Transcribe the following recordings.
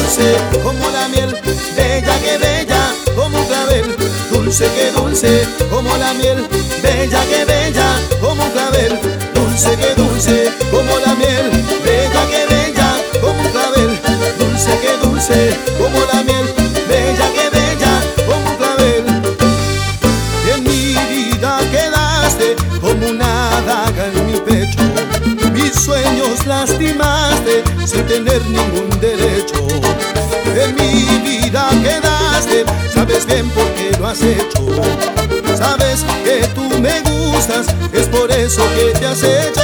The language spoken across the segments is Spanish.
dulce como la miel, bella que bella como un clavel. Dulce que dulce como la miel, bella que bella como un clavel. Dulce que dulce como la miel, bella que bella como un clavel. Dulce que dulce como la miel, bella que bella como un clavel. Y en mi vida quedaste como una daga en mi pecho, mis sueños lastimaste sin tener ningún derecho. En mi vida quedaste, sabes bien por qué lo has hecho. Sabes que tú me gustas, es por eso que te has hecho.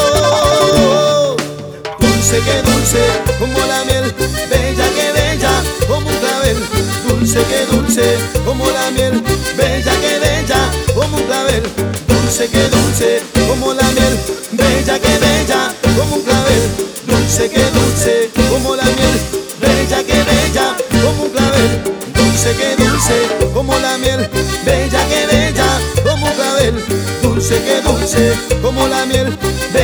Dulce que dulce como la miel, bella que bella como un clavel. Dulce que dulce como la miel, bella que bella como un clavel. Dulce que dulce como la miel, bella que bella como un clavel. Dulce que dulce como la miel, bella que bella como un clavel. Dulce que dulce como la miel, bella que bella como un clavel. Dulce que dulce como la miel,